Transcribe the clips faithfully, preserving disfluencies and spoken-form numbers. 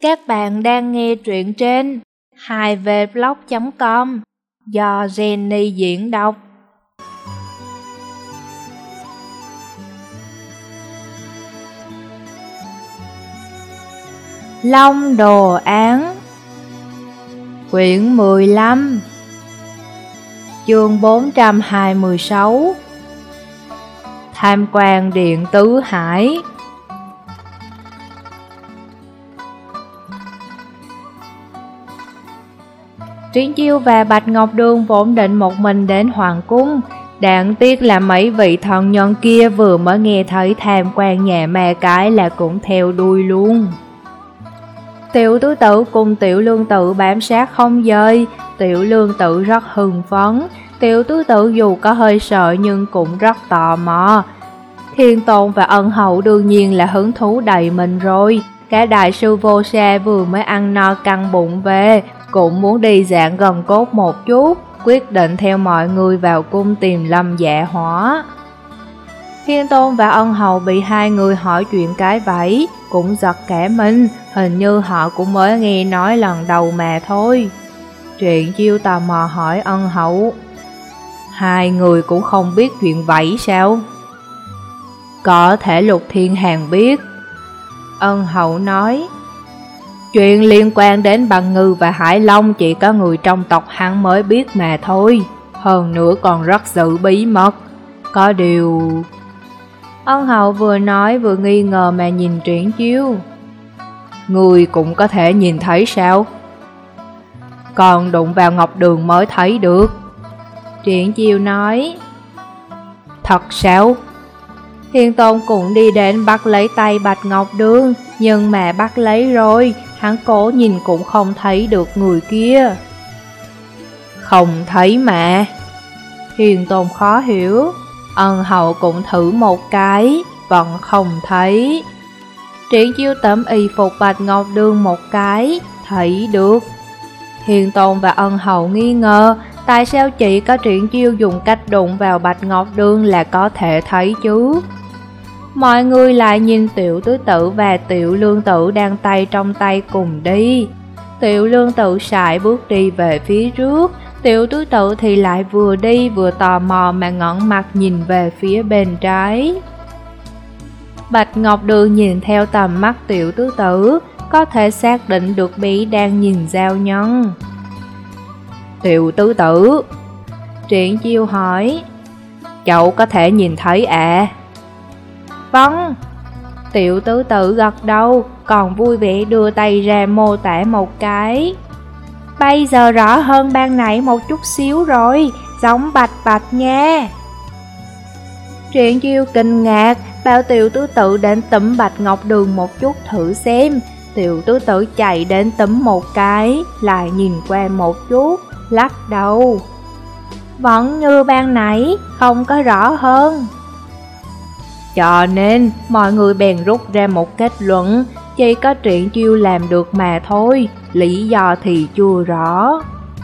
Các bạn đang nghe truyện trên hai v blog chấm com do Jenny diễn đọc. Long đồ án, quyển mười lăm, chương bốn trăm hai mươi sáu. Tham quan Điện Tứ Hải. Triển Chiêu và Bạch Ngọc Đường vốn định một mình đến Hoàng Cung, đáng tiếc là mấy vị thần nhân kia vừa mới nghe thấy tham quan nhà ma cái là cũng theo đuôi luôn. Tiểu tứ tử cùng Tiểu Lương Tử bám sát không dời. Tiểu Lương Tử rất hưng phấn, Tiểu tứ tử dù có hơi sợ nhưng cũng rất tò mò. Thiên Tôn và Ân Hậu đương nhiên là hứng thú đầy mình rồi. Cả đại sư Vô Sa vừa mới ăn no căng bụng về, cũng muốn đi dạo gần cốt một chút, quyết định theo mọi người vào cung tìm Lâm Dạ Hỏa. Thiên Tôn và Ân Hậu bị hai người hỏi chuyện cái vậy, cũng giật cả mình, hình như họ cũng mới nghe nói lần đầu mà thôi. Triển Chiêu tò mò hỏi Ân Hậu, hai người cũng không biết chuyện vậy sao? Có thể Lục Thiên Hàn biết. Ân Hậu nói, chuyện liên quan đến Bằng Ngư và Hải Long chỉ có người trong tộc hắn mới biết mà thôi, hơn nữa còn rất giữ bí mật. Có điều... Ân Hậu vừa nói vừa nghi ngờ mà nhìn Triển Chiêu. Người cũng có thể nhìn thấy sao? Còn đụng vào Ngọc Đường mới thấy được. Triển Chiêu nói. Thật sao? Thiên Tôn cũng đi đến bắt lấy tay Bạch Ngọc Đường, nhưng mà bắt lấy rồi, hắn cố nhìn cũng không thấy được người kia. Không thấy mà. Thiên Tôn khó hiểu. Ân Hậu cũng thử một cái, vẫn không thấy. Triển Chiêu tẩm y phục Bạch Ngọc Đường một cái, thấy được. Thiên Tôn và Ân Hậu nghi ngờ, tại sao chỉ có Triển Chiêu dùng cách đụng vào Bạch Ngọc Đường là có thể thấy chứ? Mọi người lại nhìn Tiểu Tứ Tử và Tiểu Lương Tử đang tay trong tay cùng đi. Tiểu Lương Tử sải bước đi về phía trước, Tiểu Tứ Tử thì lại vừa đi vừa tò mò mà ngẩng mặt nhìn về phía bên trái. Bạch Ngọc Đường nhìn theo tầm mắt Tiểu Tứ Tử, có thể xác định được Bí đang nhìn Giao Nhân. Tiểu Tứ Tử, Triển Chiêu hỏi, cháu có thể nhìn thấy à? Vâng. Tiểu Tứ Tử gật đầu, còn vui vẻ đưa tay ra mô tả một cái. Bây giờ rõ hơn ban nãy một chút xíu rồi, giống Bạch Bạch nha. Triển Chiêu kinh ngạc, bảo Tiểu Tứ Tử đến tấm Bạch Ngọc Đường một chút thử xem. Tiểu Tứ Tử chạy đến tấm một cái, lại nhìn qua một chút, lắc đầu. Vẫn như ban nãy, không có rõ hơn. Cho nên, mọi người bèn rút ra một kết luận, chỉ có Triển Chiêu làm được mà thôi, lý do thì chưa rõ.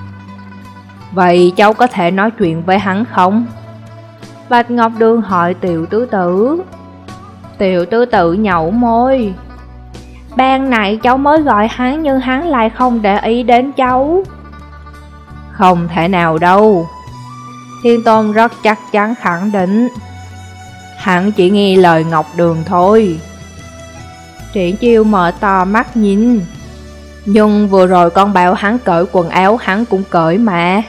Vậy cháu có thể nói chuyện với hắn không? Bạch Ngọc Đường hỏi Tiểu Tứ Tử. Tiểu Tứ Tử nhẩu môi. Ban nãy cháu mới gọi hắn nhưng hắn lại không để ý đến cháu. Không thể nào đâu. Thiên Tôn rất chắc chắn khẳng định. Hắn chỉ nghe lời Ngọc Đường thôi. Triển Chiêu mở to mắt nhìn. Nhưng vừa rồi con bảo hắn cởi quần áo, hắn cũng cởi mà.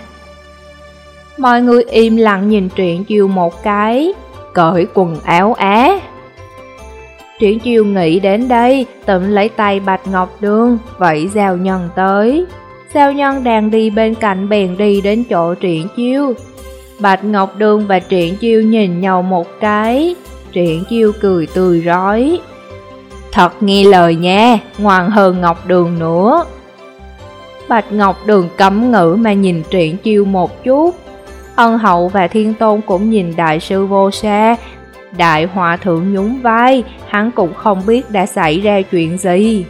Mọi người im lặng nhìn Triển Chiêu một cái. Cởi quần áo á? Triển Chiêu nghĩ đến đây, tụm lấy tay Bạch Ngọc Đường, vẫy Giao Nhân tới. Giao Nhân đang đi bên cạnh bèn đi đến chỗ Triển Chiêu. Bạch Ngọc Đường và Triển Chiêu nhìn nhau một cái. Triển Chiêu cười tươi rói. Thật nghe lời nha, ngoan hơn Ngọc Đường nữa. Bạch Ngọc Đường cấm ngữ mà nhìn Triển Chiêu một chút. Ân Hậu và Thiên Tôn cũng nhìn đại sư Vô Sa. Đại Hòa Thượng nhún vai, hắn cũng không biết đã xảy ra chuyện gì.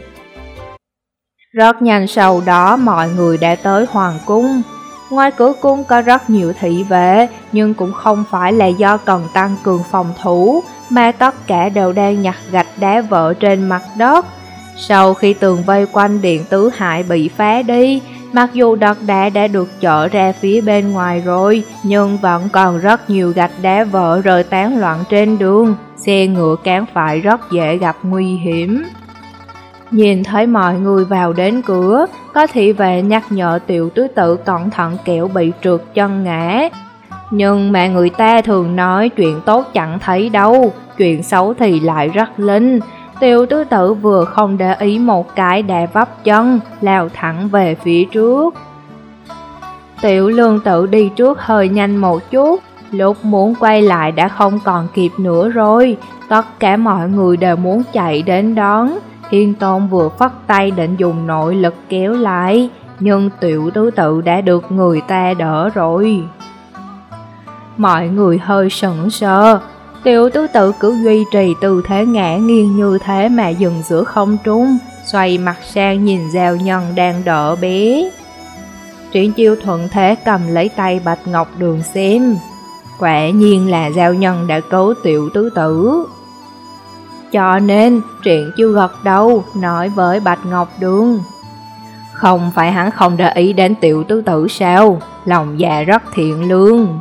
Rất nhanh sau đó mọi người đã tới Hoàng Cung. Ngoài cửa cung có rất nhiều thị vệ, nhưng cũng không phải là do cần tăng cường phòng thủ, mà tất cả đều đang nhặt gạch đá vỡ trên mặt đất. Sau khi tường vây quanh Điện Tứ Hải bị phá đi, mặc dù đất đá đã được chở ra phía bên ngoài rồi, nhưng vẫn còn rất nhiều gạch đá vỡ rơi tán loạn trên đường, xe ngựa cán phải rất dễ gặp nguy hiểm. Nhìn thấy mọi người vào đến cửa, có thị vệ nhắc nhở Tiểu Tứ Tử cẩn thận kẻo bị trượt chân ngã. Nhưng mà người ta thường nói chuyện tốt chẳng thấy đâu, chuyện xấu thì lại rất linh. Tiểu Tứ Tử vừa không để ý một cái đã vấp chân, lao thẳng về phía trước. Tiểu Lương Tử đi trước hơi nhanh một chút, lúc muốn quay lại đã không còn kịp nữa rồi. Tất cả mọi người đều muốn chạy đến đón. Thiên Tôn vừa phất tay định dùng nội lực kéo lại, nhưng Tiểu Tứ Tử đã được người ta đỡ rồi. Mọi người hơi sững sờ. Tiểu Tứ Tử cứ duy trì tư thế ngã nghiêng như thế mà dừng giữa không trung, xoay mặt sang nhìn Giao Nhân đang đỡ bé. Triển Chiêu thuận thế cầm lấy tay Bạch Ngọc Đường xem. Quả nhiên là Giao Nhân đã cứu Tiểu Tứ Tử. Cho nên Triển Chiêu gật đầu nói với Bạch Ngọc Đường: không phải hắn không để ý đến Tiểu Tứ Tử sao? Lòng dạ rất thiện lương.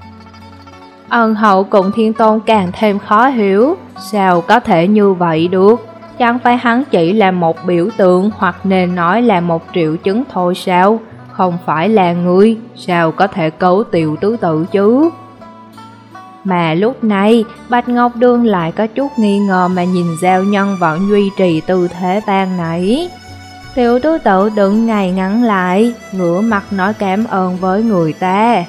Ân Hậu cùng Thiên Tôn càng thêm khó hiểu, sao có thể như vậy được? Chẳng phải hắn chỉ là một biểu tượng, hoặc nên nói là một triệu chứng thôi sao? Không phải là người, sao có thể cứu Tiểu Tứ Tử chứ? Mà lúc này, Bạch Ngọc Đường lại có chút nghi ngờ mà nhìn Giao Nhân vẫn duy trì tư thế ban nãy. Tiểu Tứ Tử đứng ngay ngắn lại, ngửa mặt nói cảm ơn với người ta.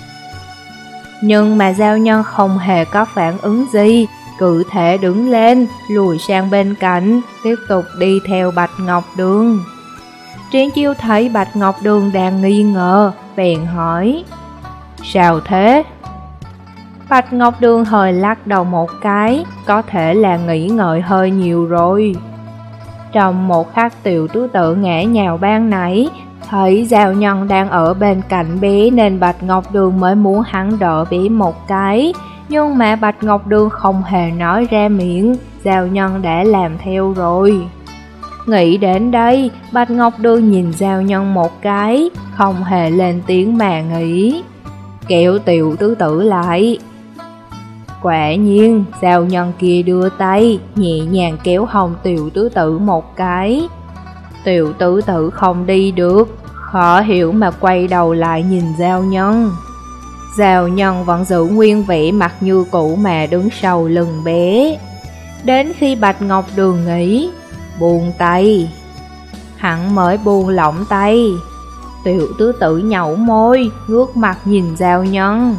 Nhưng mà Giao Nhân không hề có phản ứng gì, cứ thể đứng lên, lùi sang bên cạnh, tiếp tục đi theo Bạch Ngọc Đường. Triển Chiêu thấy Bạch Ngọc Đường đang nghi ngờ, bèn hỏi: sao thế? Bạch Ngọc Đường hơi lắc đầu một cái, có thể là nghĩ ngợi hơi nhiều rồi. Trong một khắc Tiểu Tứ Tử ngã nhào ban nãy, thấy Giao Nhân đang ở bên cạnh bé nên Bạch Ngọc Đường mới muốn hắn đỡ bé một cái. Nhưng mà Bạch Ngọc Đường không hề nói ra miệng, Giao Nhân đã làm theo rồi. Nghĩ đến đây, Bạch Ngọc Đường nhìn Giao Nhân một cái, không hề lên tiếng mà nghĩ, kéo Tiểu Tứ Tử lại. Quả nhiên, Giao Nhân kia đưa tay, nhẹ nhàng kéo hông Tiểu Tứ Tử một cái. Tiểu Tứ Tử không đi được, khó hiểu mà quay đầu lại nhìn Giao Nhân. Giao Nhân vẫn giữ nguyên vẻ mặt như cũ mà đứng sau lưng bé. Đến khi Bạch Ngọc Đường nghĩ, buông tay, hắn mới buông lỏng tay. Tiểu Tứ Tử nhẩu môi, ngước mặt nhìn Giao Nhân.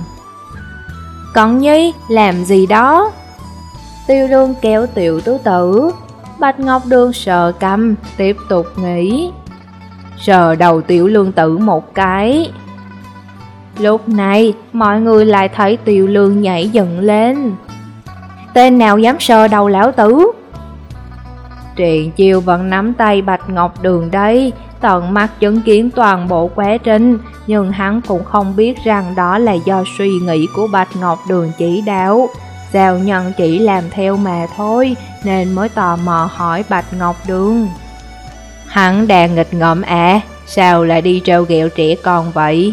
Cẩn Nhi, làm gì đó? Tiêu Lương kéo Tiểu Tứ Tử. Bạch Ngọc Đường sờ cằm, tiếp tục nghĩ. Sờ đầu Tiểu Lương Tử một cái. Lúc này, mọi người lại thấy Tiểu Lương nhảy dựng lên. Tên nào dám sờ đầu lão tử? Triển Chiêu vẫn nắm tay Bạch Ngọc Đường đây, tận mắt chứng kiến toàn bộ quá trình, nhưng hắn cũng không biết rằng đó là do suy nghĩ của Bạch Ngọc Đường chỉ đạo. Giao Nhân chỉ làm theo mà thôi, nên mới tò mò hỏi Bạch Ngọc Đường. Hắn đang nghịch ngợm à, sao lại đi trêu ghẹo trẻ con vậy?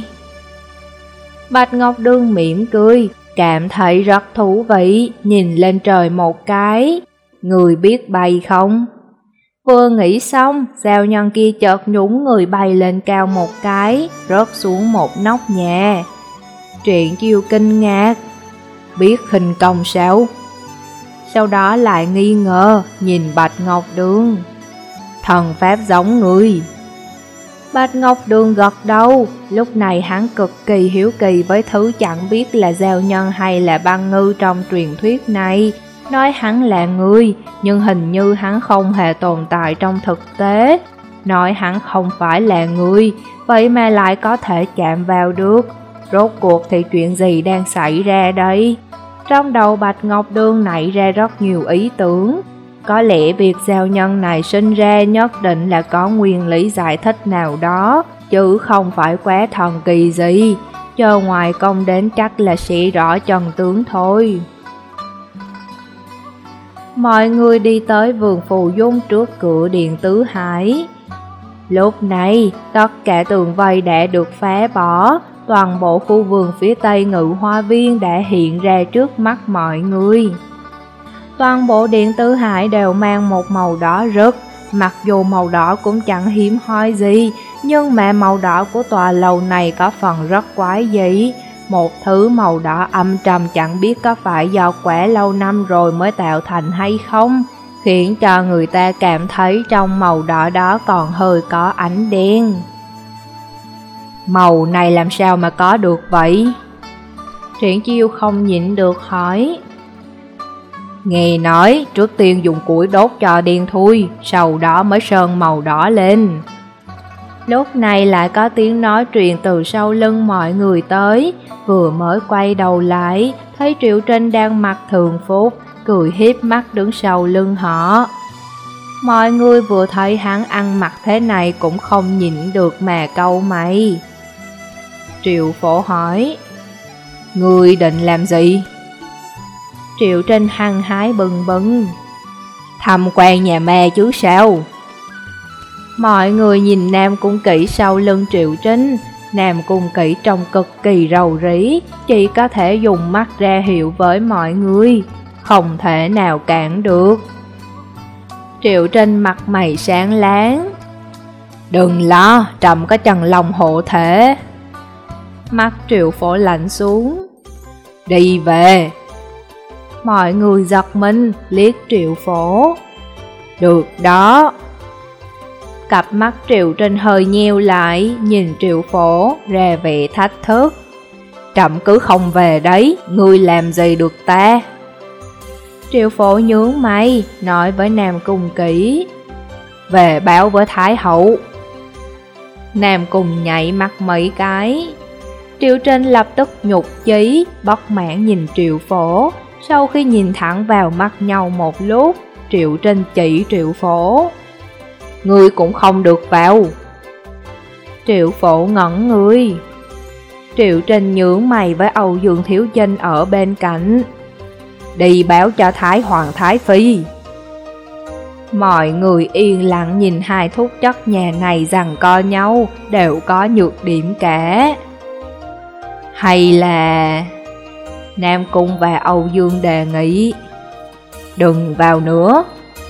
Bạch Ngọc Đường mỉm cười, cảm thấy rất thú vị, nhìn lên trời một cái. Người biết bay không? Vừa nghĩ xong, Giao Nhân kia chợt nhún người bay lên cao một cái, rớt xuống một nóc nhà. Triển Chiêu kinh ngạc, biết khinh công sao? Sau đó lại nghi ngờ, nhìn Bạch Ngọc Đường. Thần pháp giống người. Bạch Ngọc Đường gật đầu, lúc này hắn cực kỳ hiếu kỳ với thứ chẳng biết là Giao Nhân hay là Băng Ngư trong truyền thuyết này. Nói hắn là người, nhưng hình như hắn không hề tồn tại trong thực tế. Nói hắn không phải là người, vậy mà lại có thể chạm vào được. Rốt cuộc thì chuyện gì đang xảy ra đây? Trong đầu Bạch Ngọc Đường nảy ra rất nhiều ý tưởng. Có lẽ việc Giao Nhân này sinh ra nhất định là có nguyên lý giải thích nào đó, chứ không phải quá thần kỳ gì. Chờ ngoài công đến chắc là sẽ rõ chân tướng thôi. Mọi người đi tới vườn phù dung trước cửa điện Tứ Hải. Lúc này, tất cả tường vây đã được phá bỏ, toàn bộ khu vườn phía tây Ngự Hoa Viên đã hiện ra trước mắt mọi người. Toàn bộ điện Tứ Hải đều mang một màu đỏ rực, mặc dù màu đỏ cũng chẳng hiếm hoi gì, nhưng mà màu đỏ của tòa lầu này có phần rất quái dị. Một thứ màu đỏ âm trầm chẳng biết có phải do quá lâu năm rồi mới tạo thành hay không, khiến cho người ta cảm thấy trong màu đỏ đó còn hơi có ánh đen. Màu này làm sao mà có được vậy? Triển Chiêu không nhịn được hỏi. Nghe nói trước tiên dùng củi đốt cho đen thui, sau đó mới sơn màu đỏ lên. Lúc này lại có tiếng nói truyền từ sau lưng mọi người tới, vừa mới quay đầu lại, thấy Triệu Trinh đang mặc thường phục, cười hiếp mắt đứng sau lưng họ. Mọi người vừa thấy hắn ăn mặc thế này cũng không nhịn được mà cau mày. Triệu Phổ hỏi, ngươi định làm gì? Triệu Trinh hăng hái bừng bừng, tham quan nhà ma chứ sao? Mọi người nhìn Nam Cung Kỵ sau lưng Triệu Trinh. Nam Cung Kỵ trông cực kỳ rầu rĩ, chỉ có thể dùng mắt ra hiệu với mọi người, không thể nào cản được. Triệu Trinh mặt mày sáng láng, đừng lo, trẫm có Trần Long hộ thể. Mắt Triệu Phổ lạnh xuống, đi về. Mọi người giật mình liếc Triệu Phổ. Được đó. Cặp mắt Triệu Trinh hơi nheo lại, nhìn Triệu Phổ ra vẻ thách thức. Trẫm cứ không về đấy, ngươi làm gì được ta? Triệu Phổ nhướng mày, nói với Nam Cung Kỵ, về báo với Thái Hậu. Nam Cung nhảy mắt mấy cái. Triệu Trinh lập tức nhục chí, bất mãn nhìn Triệu Phổ. Sau khi nhìn thẳng vào mắt nhau một lúc, Triệu Trinh chỉ Triệu Phổ, ngươi cũng không được vào. Triệu Phổ ngẩn người. Triệu Trinh nhướng mày với Âu Dương Thiếu Chinh ở bên cạnh, đi báo cho Thái Hoàng Thái Phi. Mọi người yên lặng nhìn hai thúc chất nhà này giằng co nhau, đều có nhược điểm cả. Hay là Nam Cung và Âu Dương đề nghị, đừng vào nữa.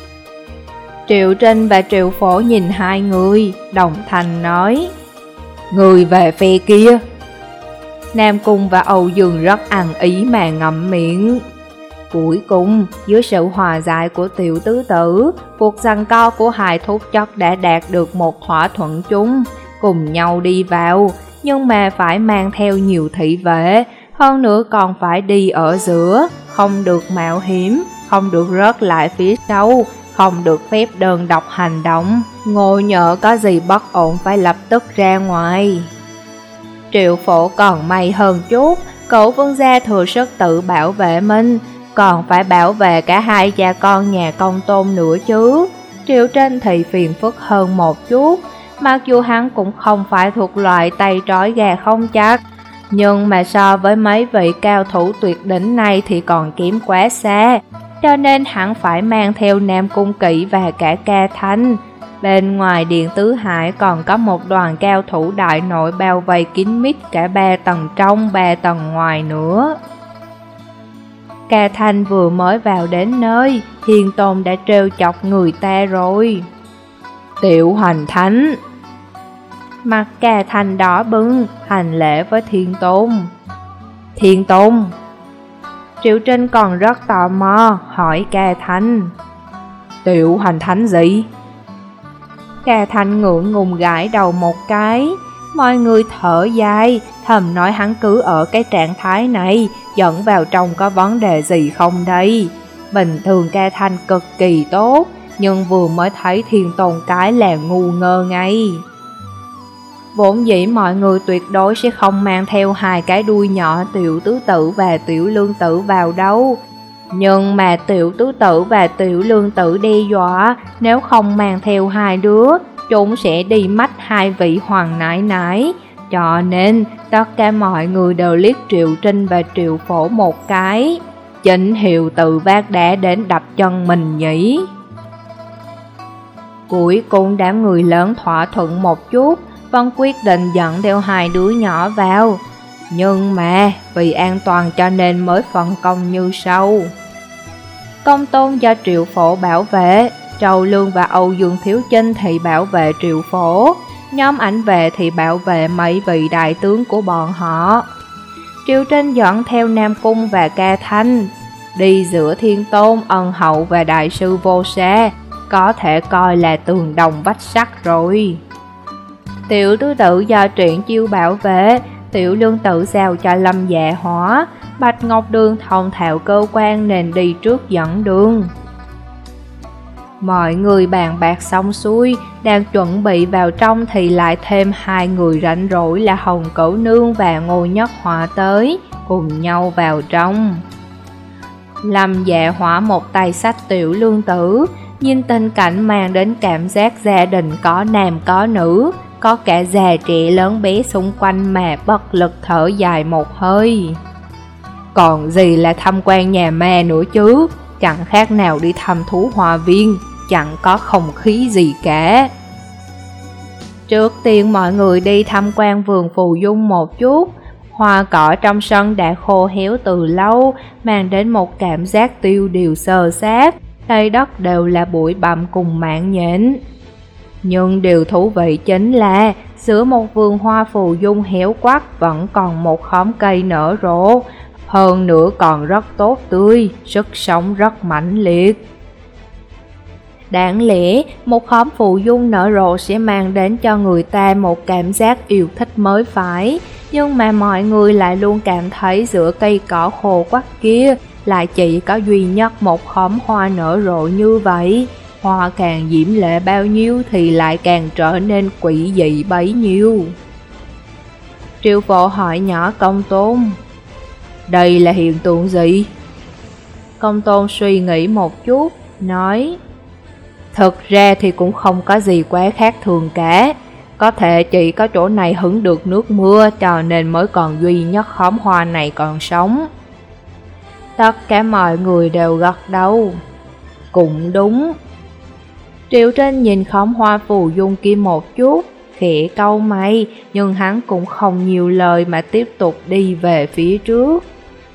Triệu Trinh và Triệu Phổ nhìn hai người, đồng thanh nói, người về phe kia. Nam Cung và Âu Dương rất ăn ý mà ngậm miệng. Cuối cùng, dưới sự hòa giải của Tiểu Tứ Tử, cuộc giằng co của hai thúc chất đã đạt được một thỏa thuận chung, cùng nhau đi vào, nhưng mà phải mang theo nhiều thị vệ, hơn nữa còn phải đi ở giữa, không được mạo hiểm, không được rớt lại phía sau, không được phép đơn độc hành động, ngộ nhỡ có gì bất ổn phải lập tức ra ngoài. Triệu Phổ còn may hơn chút, cậu vương gia thừa sức tự bảo vệ mình, còn phải bảo vệ cả hai cha con nhà Công Tôn nữa chứ. Triệu Trinh thì phiền phức hơn một chút, mặc dù hắn cũng không phải thuộc loại tay trói gà không chắc, nhưng mà so với mấy vị cao thủ tuyệt đỉnh này thì còn kém quá xa, cho nên hắn phải mang theo Nam Cung Kỵ và cả Ca Thanh. Bên ngoài điện Tứ Hải còn có một đoàn cao thủ đại nội bao vây kín mít cả ba tầng trong ba tầng ngoài nữa. Ca Thanh vừa mới vào đến nơi, Thiên Tôn đã trêu chọc người ta rồi. Tiểu Hoành Thánh. Mặt Ca Thanh đỏ bừng, hành lễ với Thiên Tôn. Thiên Tôn. Triệu Trinh còn rất tò mò, hỏi Ca Thanh, Tiểu Hoành Thánh gì? Ca Thanh ngượng ngùng gãi đầu một cái. Mọi người thở dài, thầm nói hắn cứ ở cái trạng thái này, dẫn vào trong có vấn đề gì không đây? Bình thường Ca Thanh cực kỳ tốt, nhưng vừa mới thấy Thiên Tôn cái là ngu ngơ ngay. Vốn dĩ mọi người tuyệt đối sẽ không mang theo hai cái đuôi nhỏ Tiểu Tứ Tử và Tiểu Lương Tử vào đâu. Nhưng mà Tiểu Tứ Tử và Tiểu Lương Tử đe dọa, nếu không mang theo hai đứa, chúng sẽ đi mách hai vị hoàng nãi nãi. Cho nên tất cả mọi người đều liếc Triệu Trinh và Triệu Phổ một cái. chính hiệu tự vác đá đến đập chân mình nhỉ? Cuối cùng đám người lớn thỏa thuận một chút, vẫn quyết định dẫn theo hai đứa nhỏ vào. Nhưng mà vì an toàn cho nên mới phân công như sau. Công tôn do Triệu Phổ bảo vệ, Trầu Lương và Âu Dương Thiếu Chinh thì bảo vệ Triệu Phổ, nhóm ảnh vệ thì bảo vệ mấy vị đại tướng của bọn họ. Triệu Trinh dẫn theo Nam Cung và Ca Thanh, đi giữa Thiên Tôn, Ân Hậu và Đại sư Vô Sa, có thể coi là tường đồng vách sắt rồi. Tiểu tứ tự do Triển Chiêu bảo vệ, Tiểu Lương tự giao cho Lâm Dạ Hỏa, Bạch Ngọc Đường thông thạo cơ quan nên đi trước dẫn đường. Mọi người bàn bạc xong xuôi, đang chuẩn bị vào trong thì lại thêm hai người rảnh rỗi là Hồng Cửu Nương và Ngô Nhất Họa tới, cùng nhau vào trong. Lâm Dạ Hỏa một tay xách Tiểu Lương tử, nhìn tình cảnh mang đến cảm giác gia đình có nam có nữ, có cả già trẻ lớn bé xung quanh mà bất lực thở dài một hơi. Còn gì là tham quan nhà ma nữa chứ, chẳng khác nào đi thăm thú hoa viên, chẳng có không khí gì cả. Trước tiên mọi người đi tham quan vườn Phù Dung một chút. Hoa cỏ trong sân đã khô héo từ lâu, mang đến một cảm giác tiêu điều sơ sát, đầy đất đều là bụi bặm cùng mạng nhện. Nhưng điều thú vị chính là giữa một vườn hoa Phù Dung héo quắc vẫn còn một khóm cây nở rộ, hơn nữa còn rất tốt tươi, sức sống rất mãnh liệt. Đáng lẽ một khóm Phù Dung nở rộ sẽ mang đến cho người ta một cảm giác yêu thích mới phải, nhưng mà mọi người lại luôn cảm thấy giữa cây cỏ khô quắc kia lại chỉ có duy nhất một khóm hoa nở rộ như vậy. Hoa càng diễm lệ bao nhiêu thì lại càng trở nên quỷ dị bấy nhiêu. Triệu Phổ hỏi nhỏ Công Tôn, đây là hiện tượng gì? Công Tôn suy nghĩ một chút, nói, thực ra thì cũng không có gì quá khác thường cả. Có thể chỉ có chỗ này hứng được nước mưa cho nên mới còn duy nhất khóm hoa này còn sống. Tất cả mọi người đều gật đầu. Cũng đúng. Triệu Trinh nhìn khóm hoa Phù Dung kia một chút, khẽ cau mày, nhưng hắn cũng không nhiều lời mà tiếp tục đi về phía trước.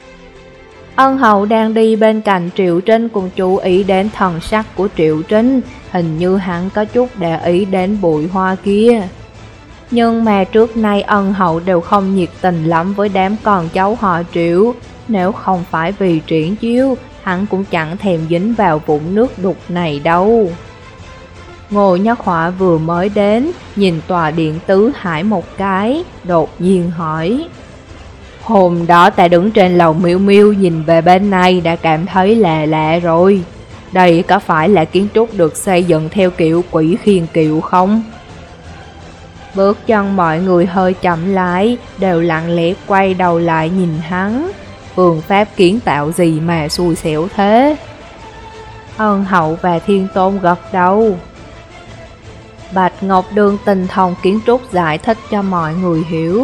Ân Hậu đang đi bên cạnh Triệu Trinh cũng chú ý đến thần sắc của Triệu Trinh, hình như hắn có chút để ý đến bụi hoa kia. Nhưng mà trước nay Ân Hậu đều không nhiệt tình lắm với đám con cháu họ Triệu, nếu không phải vì Triển Chiêu, hắn cũng chẳng thèm dính vào vũng nước đục này đâu. Ngô Nhất Họa vừa mới đến, nhìn tòa điện tứ hải một cái, đột nhiên hỏi, hôm đó ta đứng trên lầu miêu miêu nhìn về bên này đã cảm thấy lạ lạ rồi. Đây có phải là kiến trúc được xây dựng theo kiểu quỷ khiên kiệu không? Bước chân mọi người hơi chậm lại, đều lặng lẽ quay đầu lại nhìn hắn. Phương pháp kiến tạo gì mà xui xẻo thế? Ân Hậu và Thiên Tôn gật đầu. Bạch Ngọc Đường tinh thông kiến trúc giải thích cho mọi người hiểu.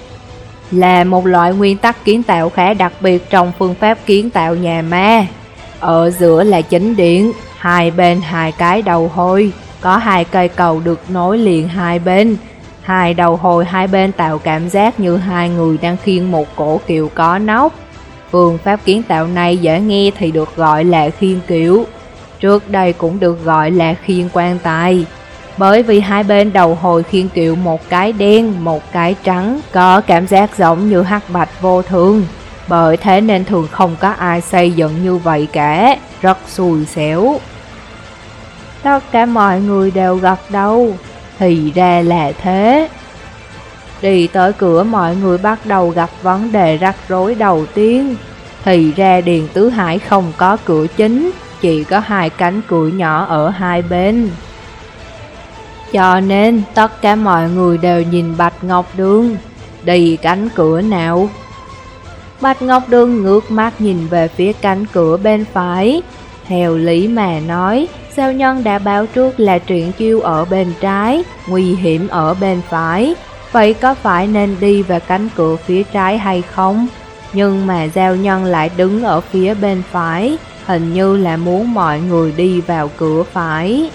Là một loại nguyên tắc kiến tạo khá đặc biệt trong phương pháp kiến tạo nhà ma. Ở giữa là chính điện, hai bên hai cái đầu hôi, có hai cây cầu được nối liền hai bên. Hai đầu hồi hai bên tạo cảm giác như hai người đang khiêng một cổ kiệu có nóc. Phương pháp kiến tạo này dễ nghe thì được gọi là khiêng kiệu, trước đây cũng được gọi là khiêng quan tài. Bởi vì hai bên đầu hồi khiêng kiệu một cái đen, một cái trắng, có cảm giác giống như hắc bạch vô thường. Bởi thế nên thường không có ai xây dựng như vậy cả, rất xui xẻo. Tất cả mọi người đều gật đầu, thì ra là thế. Đi tới cửa mọi người bắt đầu gặp vấn đề rắc rối đầu tiên. Thì ra Điền Tứ Hải không có cửa chính, chỉ có hai cánh cửa nhỏ ở hai bên. Cho nên tất cả mọi người đều nhìn Bạch Ngọc Đường, đi cánh cửa nào? Bạch Ngọc Đường ngước mắt nhìn về phía cánh cửa bên phải. Theo lý mà nói, sao nhân đã báo trước là Triển Chiêu ở bên trái, nguy hiểm ở bên phải. Vậy có phải nên đi về cánh cửa phía trái hay không? nhưng mà giao nhân lại đứng ở phía bên phải, hình như là muốn mọi người đi vào cửa phải.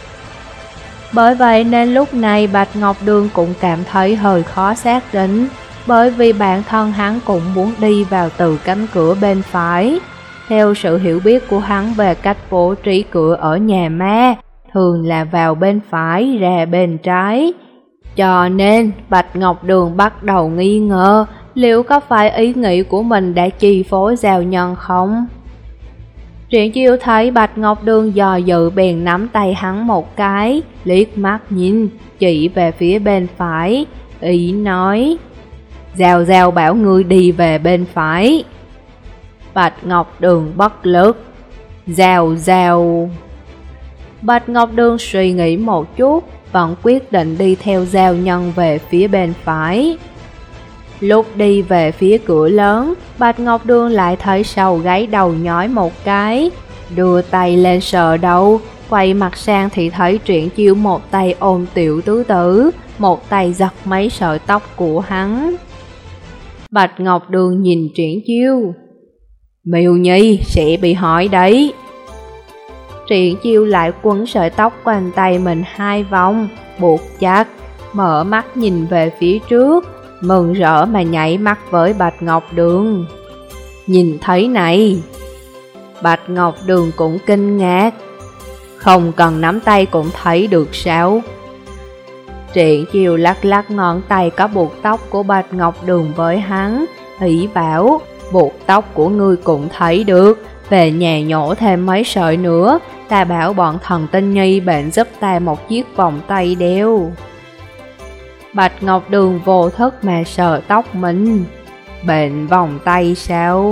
Bởi vậy nên lúc này Bạch Ngọc Đường cũng cảm thấy hơi khó xác định, bởi vì bản thân hắn cũng muốn đi vào từ cánh cửa bên phải. Theo sự hiểu biết của hắn về cách bố trí cửa ở nhà ma, thường là vào bên phải ra bên trái. Cho nên Bạch Ngọc Đường bắt đầu nghi ngờ liệu có phải ý nghĩ của mình đã chi phối giao nhân không. Triển Chiêu thấy Bạch Ngọc Đường dò dự bèn nắm tay hắn một cái, liếc mắt nhìn, chỉ về phía bên phải, ý nói: Giao Giao bảo ngươi đi về bên phải. Bạch Ngọc Đường bất lực: Giao Giao. Bạch Ngọc Đường suy nghĩ một chút, vẫn quyết định đi theo giao nhân về phía bên phải. Lúc đi về phía cửa lớn, Bạch Ngọc Đường lại thấy sau gáy đầu nhói một cái, đưa tay lên sờ đầu, quay mặt sang thì thấy Triển Chiêu một tay ôm Tiểu Tứ Tử, một tay giật mấy sợi tóc của hắn. Bạch Ngọc Đường nhìn Triển Chiêu: Miêu Nhi sẽ bị hỏi đấy. Triển Chiêu lại quấn sợi tóc quanh tay mình hai vòng, buộc chặt, mở mắt nhìn về phía trước, mừng rỡ mà nhảy mắt với Bạch Ngọc Đường. Nhìn thấy này. Bạch Ngọc Đường cũng kinh ngạc: Không cần nắm tay cũng thấy được sao? Triển Chiêu lắc lắc ngón tay có buộc tóc của Bạch Ngọc Đường với hắn, ý bảo: Buộc tóc của ngươi cũng thấy được, về nhà nhổ thêm mấy sợi nữa, ta bảo bọn thần tinh nhi bệnh giúp ta một chiếc vòng tay đeo. Bạch Ngọc Đường vô thức mà sờ tóc mình: Bệnh vòng tay sao?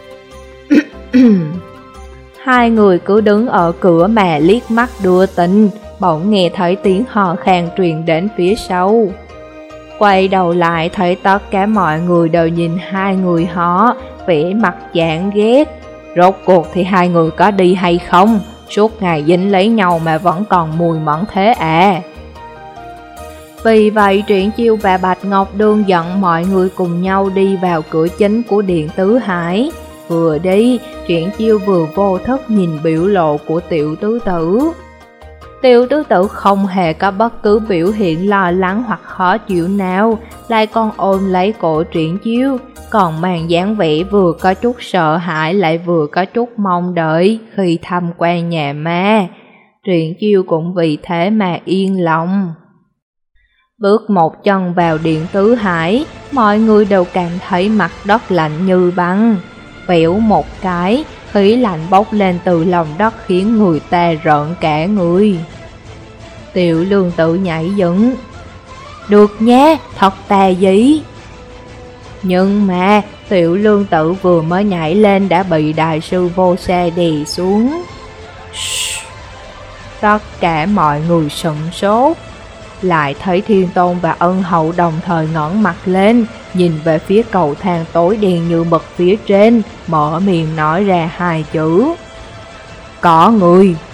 Hai người cứ đứng ở cửa mà liếc mắt đưa tình, bỗng nghe thấy tiếng hò khan truyền đến phía sau. Quay đầu lại thấy tất cả mọi người đều nhìn hai người họ, vẻ mặt chán ghét. Rốt cuộc thì hai người có đi hay không? Suốt ngày dính lấy nhau mà vẫn còn mùi mẫn thế à? Vì vậy Triển Chiêu và Bạch Ngọc Đường dẫn mọi người cùng nhau đi vào cửa chính của Điện Tứ Hải. Vừa đi, Triển Chiêu vừa vô thức nhìn biểu lộ của Tiểu Tứ Tử. Tiểu Tứ Tử không hề có bất cứ biểu hiện lo lắng hoặc khó chịu nào, lại còn ôm lấy cổ Triển Chiêu, còn mang dáng vẻ vừa có chút sợ hãi lại vừa có chút mong đợi khi tham quan nhà ma. Triển Chiêu cũng vì thế mà yên lòng. Bước một chân vào Điện Tứ Hải, mọi người đều cảm thấy mặt đất lạnh như băng. Vẻo một cái, khí lạnh bốc lên từ lòng đất khiến người ta rợn cả người. Tiểu Lương Tử nhảy dựng: Được nha, thật tà dí. Nhưng mà Tiểu Lương Tử vừa mới nhảy lên đã bị đại sư Vô Sa đè xuống. Shhh. Tất cả mọi người sửng sốt, lại thấy Thiên Tôn và Ân Hậu đồng thời ngẩng mặt lên, nhìn về phía cầu thang tối đen như mực phía trên, mở miệng nói ra hai chữ: Có người.